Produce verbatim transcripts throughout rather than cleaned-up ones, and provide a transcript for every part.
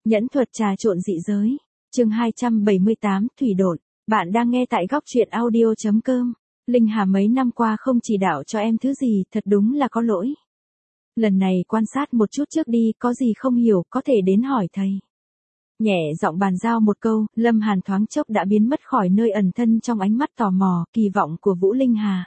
Nhẫn thuật trà trộn dị giới. Chương hai trăm bảy mươi tám, Thủy độn. Bạn đang nghe tại góc truyện audio chấm com. Linh Hà mấy năm qua không chỉ đạo cho em thứ gì, thật đúng là có lỗi. Lần này quan sát một chút trước đi, có gì không hiểu, có thể đến hỏi thầy. Nhẹ giọng bàn giao một câu, Lâm Hàn thoáng chốc đã biến mất khỏi nơi ẩn thân trong ánh mắt tò mò, kỳ vọng của Vũ Linh Hà.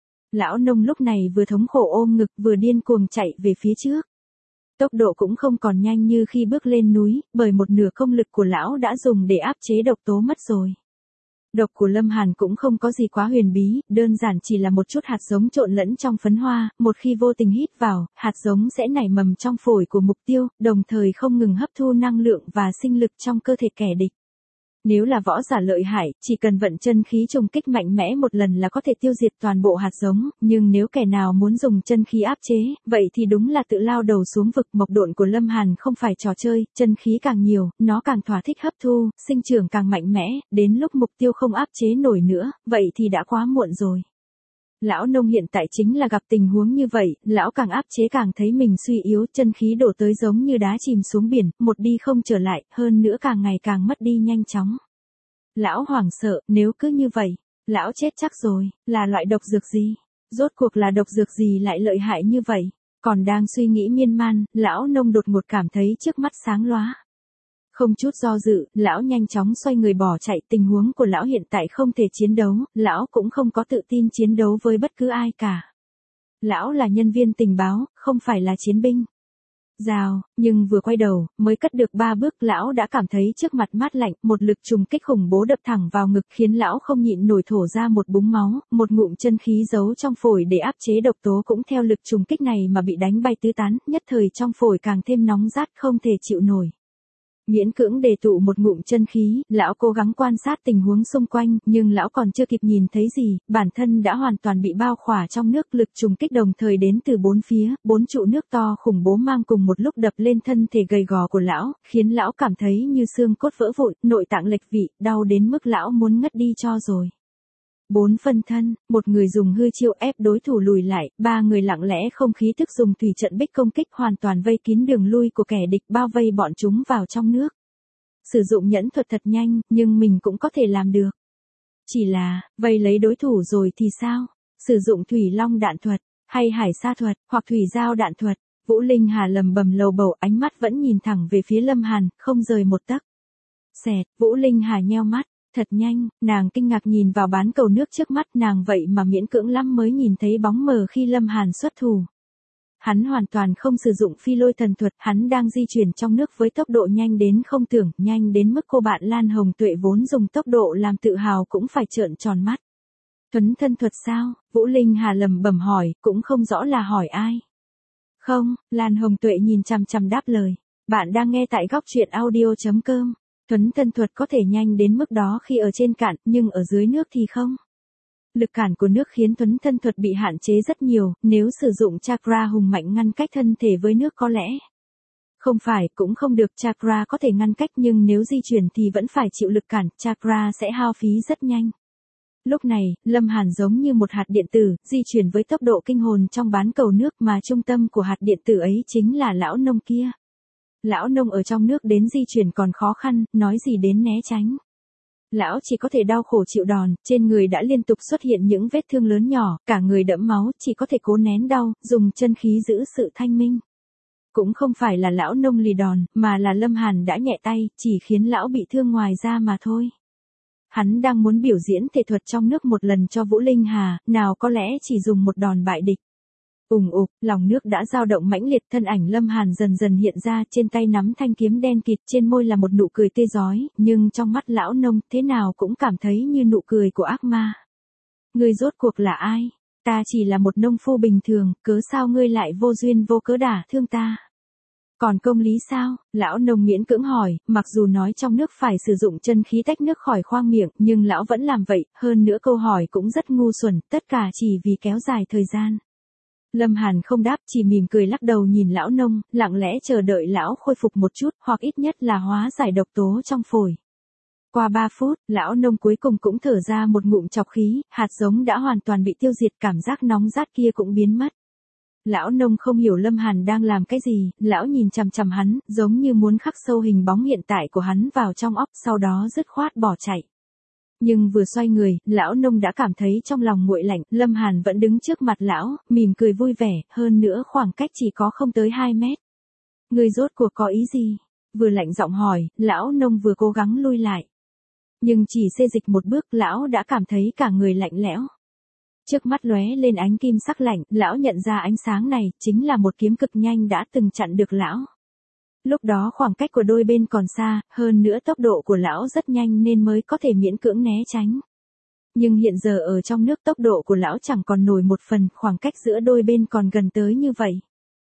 Lão nông lúc này vừa thống khổ ôm ngực vừa điên cuồng chạy về phía trước. Tốc độ cũng không còn nhanh như khi bước lên núi, bởi một nửa công lực của lão đã dùng để áp chế độc tố mất rồi. Độc của Lâm Hàn cũng không có gì quá huyền bí, đơn giản chỉ là một chút hạt giống trộn lẫn trong phấn hoa, một khi vô tình hít vào, hạt giống sẽ nảy mầm trong phổi của mục tiêu, đồng thời không ngừng hấp thu năng lượng và sinh lực trong cơ thể kẻ địch. Nếu là võ giả lợi hại, chỉ cần vận chân khí trùng kích mạnh mẽ một lần là có thể tiêu diệt toàn bộ hạt giống, nhưng nếu kẻ nào muốn dùng chân khí áp chế, vậy thì đúng là tự lao đầu xuống vực. Mộc độn của Lâm Hàn không phải trò chơi, chân khí càng nhiều, nó càng thỏa thích hấp thu, sinh trưởng càng mạnh mẽ, đến lúc mục tiêu không áp chế nổi nữa, vậy thì đã quá muộn rồi. Lão nông hiện tại chính là gặp tình huống như vậy, lão càng áp chế càng thấy mình suy yếu, chân khí đổ tới giống như đá chìm xuống biển, một đi không trở lại, hơn nữa càng ngày càng mất đi nhanh chóng. Lão hoảng sợ, nếu cứ như vậy, lão chết chắc rồi, là loại độc dược gì? Rốt cuộc là độc dược gì lại lợi hại như vậy? Còn đang suy nghĩ miên man, lão nông đột ngột cảm thấy trước mắt sáng lóa. Không chút do dự, lão nhanh chóng xoay người bỏ chạy, tình huống của lão hiện tại không thể chiến đấu, lão cũng không có tự tin chiến đấu với bất cứ ai cả. Lão là nhân viên tình báo, không phải là chiến binh. Rào, nhưng vừa quay đầu, mới cất được ba bước lão đã cảm thấy trước mặt mát lạnh, một lực trùng kích khủng bố đập thẳng vào ngực khiến lão không nhịn nổi thổ ra một búng máu, một ngụm chân khí giấu trong phổi để áp chế độc tố cũng theo lực trùng kích này mà bị đánh bay tứ tán, nhất thời trong phổi càng thêm nóng rát không thể chịu nổi. Miễn cưỡng đề tụ một ngụm chân khí, lão cố gắng quan sát tình huống xung quanh, nhưng lão còn chưa kịp nhìn thấy gì, bản thân đã hoàn toàn bị bao khỏa trong nước, lực trùng kích đồng thời đến từ bốn phía, bốn trụ nước to khủng bố mang cùng một lúc đập lên thân thể gầy gò của lão, khiến lão cảm thấy như xương cốt vỡ vụn, nội tạng lệch vị, đau đến mức lão muốn ngất đi cho rồi. Bốn phân thân, một người dùng hư chiêu ép đối thủ lùi lại, ba người lặng lẽ không khí thức dùng thủy trận bích công kích hoàn toàn vây kín đường lui của kẻ địch, bao vây bọn chúng vào trong nước. Sử dụng nhẫn thuật thật nhanh, nhưng mình cũng có thể làm được. Chỉ là, vây lấy đối thủ rồi thì sao? Sử dụng thủy long đạn thuật, hay hải sa thuật, hoặc thủy giao đạn thuật. Vũ Linh Hà lầm bầm lầu bầu, ánh mắt vẫn nhìn thẳng về phía Lâm Hàn, không rời một tấc. Xẹt, Vũ Linh Hà nheo mắt. Thật nhanh, nàng kinh ngạc nhìn vào bán cầu nước trước mắt, nàng vậy mà miễn cưỡng lắm mới nhìn thấy bóng mờ khi Lâm Hàn xuất thủ. Hắn hoàn toàn không sử dụng phi lôi thần thuật, hắn đang di chuyển trong nước với tốc độ nhanh đến không tưởng, nhanh đến mức cô bạn Lan Hồng Tuệ vốn dùng tốc độ làm tự hào cũng phải trợn tròn mắt. Thuấn thân thuật sao? Vũ Linh Hà lầm bẩm hỏi, cũng không rõ là hỏi ai. Không, Lan Hồng Tuệ nhìn chằm chằm đáp lời. Bạn đang nghe tại góc truyện audio chấm com. Thuấn thân thuật có thể nhanh đến mức đó khi ở trên cạn, nhưng ở dưới nước thì không. Lực cản của nước khiến thuấn thân thuật bị hạn chế rất nhiều, nếu sử dụng chakra hùng mạnh ngăn cách thân thể với nước có lẽ. Không phải, cũng không được, chakra có thể ngăn cách nhưng nếu di chuyển thì vẫn phải chịu lực cản, chakra sẽ hao phí rất nhanh. Lúc này, Lâm Hàn giống như một hạt điện tử, di chuyển với tốc độ kinh hồn trong bán cầu nước mà trung tâm của hạt điện tử ấy chính là lão nông kia. Lão nông ở trong nước đến di chuyển còn khó khăn, nói gì đến né tránh. Lão chỉ có thể đau khổ chịu đòn, trên người đã liên tục xuất hiện những vết thương lớn nhỏ, cả người đẫm máu, chỉ có thể cố nén đau, dùng chân khí giữ sự thanh minh. Cũng không phải là lão nông lì đòn, mà là Lâm Hàn đã nhẹ tay, chỉ khiến lão bị thương ngoài da mà thôi. Hắn đang muốn biểu diễn thể thuật trong nước một lần cho Vũ Linh Hà, nào có lẽ chỉ dùng một đòn bại địch. Ùng ục, lòng nước đã dao động mãnh liệt, thân ảnh Lâm Hàn dần dần hiện ra, trên tay nắm thanh kiếm đen kịt, trên môi là một nụ cười tê rói, nhưng trong mắt lão nông, thế nào cũng cảm thấy như nụ cười của ác ma. Ngươi rốt cuộc là ai? Ta chỉ là một nông phu bình thường, cớ sao ngươi lại vô duyên vô cớ đả thương ta? Còn công lý sao? Lão nông miễn cưỡng hỏi, mặc dù nói trong nước phải sử dụng chân khí tách nước khỏi khoang miệng, nhưng lão vẫn làm vậy, hơn nữa câu hỏi cũng rất ngu xuẩn, tất cả chỉ vì kéo dài thời gian. Lâm Hàn không đáp, chỉ mỉm cười lắc đầu nhìn lão nông, lặng lẽ chờ đợi lão khôi phục một chút, hoặc ít nhất là hóa giải độc tố trong phổi. Qua ba phút, lão nông cuối cùng cũng thở ra một ngụm trọc khí, hạt giống đã hoàn toàn bị tiêu diệt, cảm giác nóng rát kia cũng biến mất. Lão nông không hiểu Lâm Hàn đang làm cái gì, lão nhìn chằm chằm hắn, giống như muốn khắc sâu hình bóng hiện tại của hắn vào trong óc, sau đó dứt khoát bỏ chạy. Nhưng vừa xoay người, lão nông đã cảm thấy trong lòng nguội lạnh, Lâm Hàn vẫn đứng trước mặt lão, mỉm cười vui vẻ, hơn nữa khoảng cách chỉ có không tới hai mét. Người rốt cuộc có ý gì? Vừa lạnh giọng hỏi, lão nông vừa cố gắng lui lại. Nhưng chỉ xê dịch một bước, lão đã cảm thấy cả người lạnh lẽo. Trước mắt lóe lên ánh kim sắc lạnh, lão nhận ra ánh sáng này chính là một kiếm cực nhanh đã từng chặn được lão. Lúc đó khoảng cách của đôi bên còn xa, hơn nữa tốc độ của lão rất nhanh nên mới có thể miễn cưỡng né tránh. Nhưng hiện giờ ở trong nước tốc độ của lão chẳng còn nổi một phần, khoảng cách giữa đôi bên còn gần tới như vậy.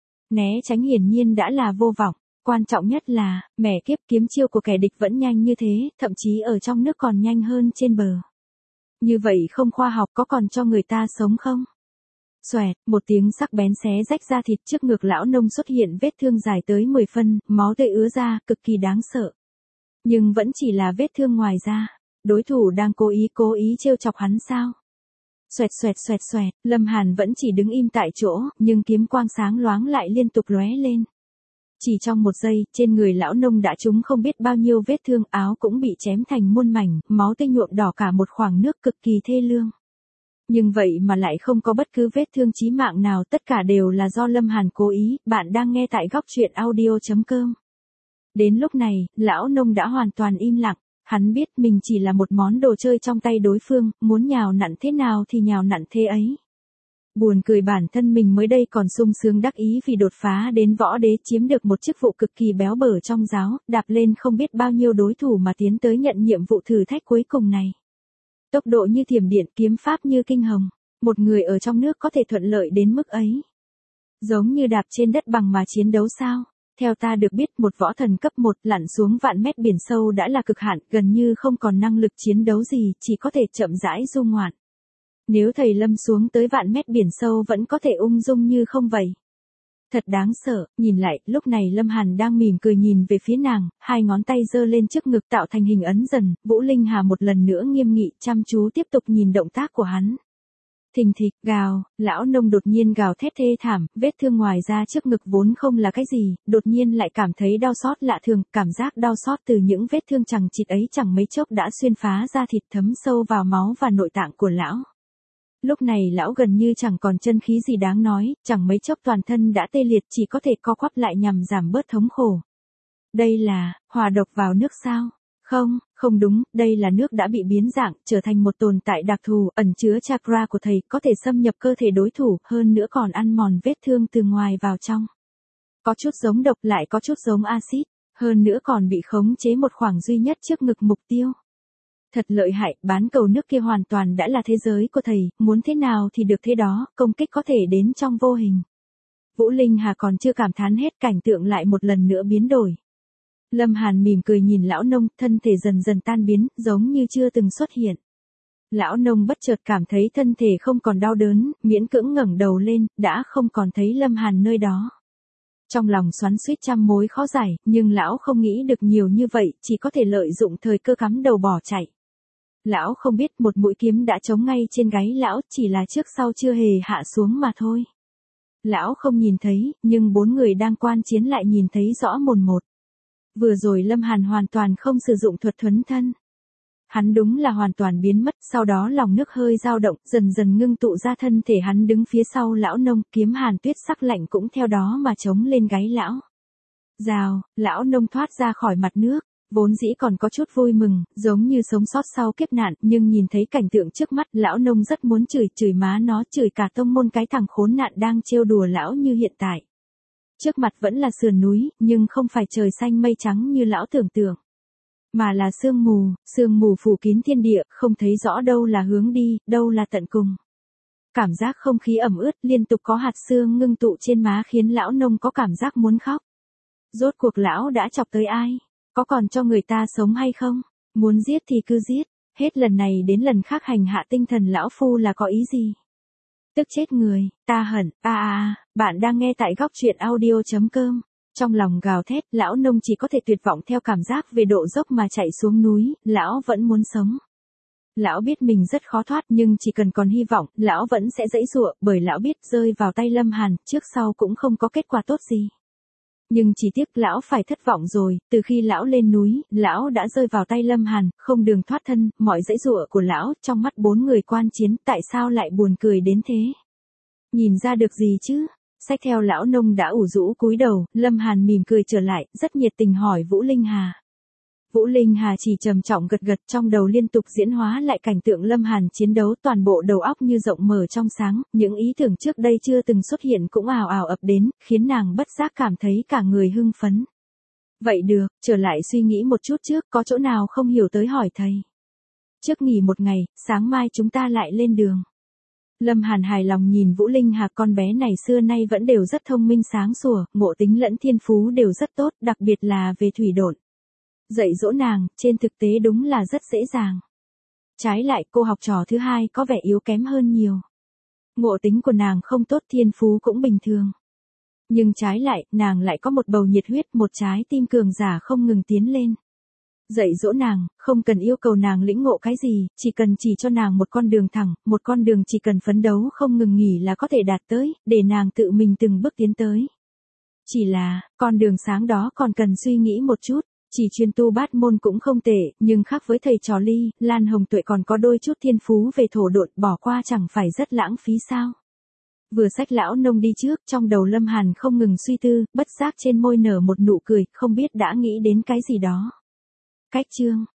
Né tránh hiển nhiên đã là vô vọng, quan trọng nhất là, mẻ kiếp kiếm chiêu của kẻ địch vẫn nhanh như thế, thậm chí ở trong nước còn nhanh hơn trên bờ. Như vậy không khoa học, có còn cho người ta sống không? Xoẹt, một tiếng sắc bén xé rách da thịt, trước ngực lão nông xuất hiện vết thương dài tới mười phân, máu tươi ứa ra, cực kỳ đáng sợ. Nhưng vẫn chỉ là vết thương ngoài da. Đối thủ đang cố ý cố ý trêu chọc hắn sao? Xoẹt xoẹt xoẹt xoẹt, Lâm Hàn vẫn chỉ đứng im tại chỗ, nhưng kiếm quang sáng loáng lại liên tục lóe lên. Chỉ trong một giây, trên người lão nông đã trúng không biết bao nhiêu vết thương, áo cũng bị chém thành muôn mảnh, máu tươi nhuộm đỏ cả một khoảng nước, cực kỳ thê lương. Nhưng vậy mà lại không có bất cứ vết thương chí mạng nào, tất cả đều là do Lâm Hàn cố ý. Bạn đang nghe tại góc truyện audio chấm com. Đến lúc này, lão nông đã hoàn toàn im lặng, hắn biết mình chỉ là một món đồ chơi trong tay đối phương, muốn nhào nặn thế nào thì nhào nặn thế ấy. Buồn cười bản thân mình mới đây còn sung sướng đắc ý vì đột phá đến võ đế, chiếm được một chức vụ cực kỳ béo bở trong giáo, đạp lên không biết bao nhiêu đối thủ mà tiến tới nhận nhiệm vụ thử thách cuối cùng này. Tốc độ như thiểm điện, kiếm pháp như kinh hồng, một người ở trong nước có thể thuận lợi đến mức ấy. Giống như đạp trên đất bằng mà chiến đấu sao? Theo ta được biết, một võ thần cấp một lặn xuống vạn mét biển sâu đã là cực hạn, gần như không còn năng lực chiến đấu gì, chỉ có thể chậm rãi du ngoạn. Nếu thầy Lâm xuống tới vạn mét biển sâu vẫn có thể ung dung như không vậy. Thật đáng sợ, nhìn lại, lúc này Lâm Hàn đang mỉm cười nhìn về phía nàng, hai ngón tay giơ lên trước ngực tạo thành hình ấn dần, Vũ Linh Hà một lần nữa nghiêm nghị, chăm chú tiếp tục nhìn động tác của hắn. Thình thịch, gào, lão nông đột nhiên gào thét thê thảm, vết thương ngoài da trước ngực vốn không là cái gì, đột nhiên lại cảm thấy đau xót lạ thường, cảm giác đau xót từ những vết thương chằng chịt ấy chẳng mấy chốc đã xuyên phá da thịt, thấm sâu vào máu và nội tạng của lão. Lúc này lão gần như chẳng còn chân khí gì đáng nói, chẳng mấy chốc toàn thân đã tê liệt, chỉ có thể co quắp lại nhằm giảm bớt thống khổ. Đây là, hòa độc vào nước sao? Không, không đúng, đây là nước đã bị biến dạng, trở thành một tồn tại đặc thù, ẩn chứa chakra của thầy, có thể xâm nhập cơ thể đối thủ, hơn nữa còn ăn mòn vết thương từ ngoài vào trong. Có chút giống độc, lại có chút giống axit, hơn nữa còn bị khống chế một khoảng duy nhất trước ngực mục tiêu. Thật lợi hại, bán cầu nước kia hoàn toàn đã là thế giới của thầy, muốn thế nào thì được thế đó, công kích có thể đến trong vô hình. Vũ Linh Hà còn chưa cảm thán hết, cảnh tượng lại một lần nữa biến đổi. Lâm Hàn mỉm cười nhìn lão nông, thân thể dần dần tan biến, giống như chưa từng xuất hiện. Lão nông bất chợt cảm thấy thân thể không còn đau đớn, miễn cưỡng ngẩng đầu lên, đã không còn thấy Lâm Hàn nơi đó. Trong lòng xoắn xuýt trăm mối khó giải, nhưng lão không nghĩ được nhiều như vậy, chỉ có thể lợi dụng thời cơ cắm đầu bỏ chạy. Lão không biết một mũi kiếm đã chống ngay trên gáy lão, chỉ là trước sau chưa hề hạ xuống mà thôi. Lão không nhìn thấy, nhưng bốn người đang quan chiến lại nhìn thấy rõ mồn một. Vừa rồi Lâm Hàn hoàn toàn không sử dụng thuật thuấn thân. Hắn đúng là hoàn toàn biến mất, sau đó lòng nước hơi dao động, dần dần ngưng tụ ra thân thể hắn đứng phía sau lão nông, kiếm hàn tuyết sắc lạnh cũng theo đó mà chống lên gáy lão. Rào, lão nông thoát ra khỏi mặt nước, vốn dĩ còn có chút vui mừng, giống như sống sót sau kiếp nạn, nhưng nhìn thấy cảnh tượng trước mắt, lão nông rất muốn chửi, chửi má nó, chửi cả tông môn cái thằng khốn nạn đang trêu đùa lão như hiện tại. Trước mặt vẫn là sườn núi, nhưng không phải trời xanh mây trắng như lão tưởng tượng, mà là sương mù, sương mù phủ kín thiên địa, không thấy rõ đâu là hướng đi, đâu là tận cùng. Cảm giác không khí ẩm ướt, liên tục có hạt sương ngưng tụ trên má khiến lão nông có cảm giác muốn khóc. Rốt cuộc lão đã chọc tới ai? Có còn cho người ta sống hay không? Muốn giết thì cứ giết, hết lần này đến lần khác hành hạ tinh thần lão phu là có ý gì? Tức chết người, ta hận, a a a, bạn đang nghe tại góc truyện audio chấm com. Trong lòng gào thét, lão nông chỉ có thể tuyệt vọng theo cảm giác về độ dốc mà chạy xuống núi, lão vẫn muốn sống. Lão biết mình rất khó thoát nhưng chỉ cần còn hy vọng, lão vẫn sẽ giãy giụa, bởi lão biết rơi vào tay Lâm Hàn, trước sau cũng không có kết quả tốt gì. Nhưng chỉ tiếc lão phải thất vọng rồi, từ khi lão lên núi, lão đã rơi vào tay Lâm Hàn, không đường thoát thân, mọi giãy giụa của lão, trong mắt bốn người quan chiến, tại sao lại buồn cười đến thế? Nhìn ra được gì chứ? Xách theo lão nông đã ủ rũ cúi đầu, Lâm Hàn mỉm cười trở lại, rất nhiệt tình hỏi Vũ Linh Hà. Vũ Linh Hà chỉ trầm trọng gật gật, trong đầu liên tục diễn hóa lại cảnh tượng Lâm Hàn chiến đấu, toàn bộ đầu óc như rộng mở trong sáng, những ý tưởng trước đây chưa từng xuất hiện cũng ào ào ập đến, khiến nàng bất giác cảm thấy cả người hưng phấn. Vậy được, trở lại suy nghĩ một chút trước, có chỗ nào không hiểu tới hỏi thầy. Trước nghỉ một ngày, sáng mai chúng ta lại lên đường. Lâm Hàn hài lòng nhìn Vũ Linh Hà, con bé này xưa nay vẫn đều rất thông minh sáng sủa, ngộ tính lẫn thiên phú đều rất tốt, đặc biệt là về thủy độn. Dạy dỗ nàng, trên thực tế đúng là rất dễ dàng. Trái lại, cô học trò thứ hai có vẻ yếu kém hơn nhiều. Ngộ tính của nàng không tốt, thiên phú cũng bình thường. Nhưng trái lại, nàng lại có một bầu nhiệt huyết, một trái tim cường giả không ngừng tiến lên. Dạy dỗ nàng, không cần yêu cầu nàng lĩnh ngộ cái gì, chỉ cần chỉ cho nàng một con đường thẳng, một con đường chỉ cần phấn đấu không ngừng nghỉ là có thể đạt tới, để nàng tự mình từng bước tiến tới. Chỉ là, con đường sáng đó còn cần suy nghĩ một chút. Chỉ chuyên tu bát môn cũng không tệ, nhưng khác với thầy trò Ly, Lan Hồng Tuệ còn có đôi chút thiên phú về thổ độn, bỏ qua chẳng phải rất lãng phí sao? Vừa xách lão nông đi trước, trong đầu Lâm Hàn không ngừng suy tư, bất giác trên môi nở một nụ cười, không biết đã nghĩ đến cái gì đó. Cách chương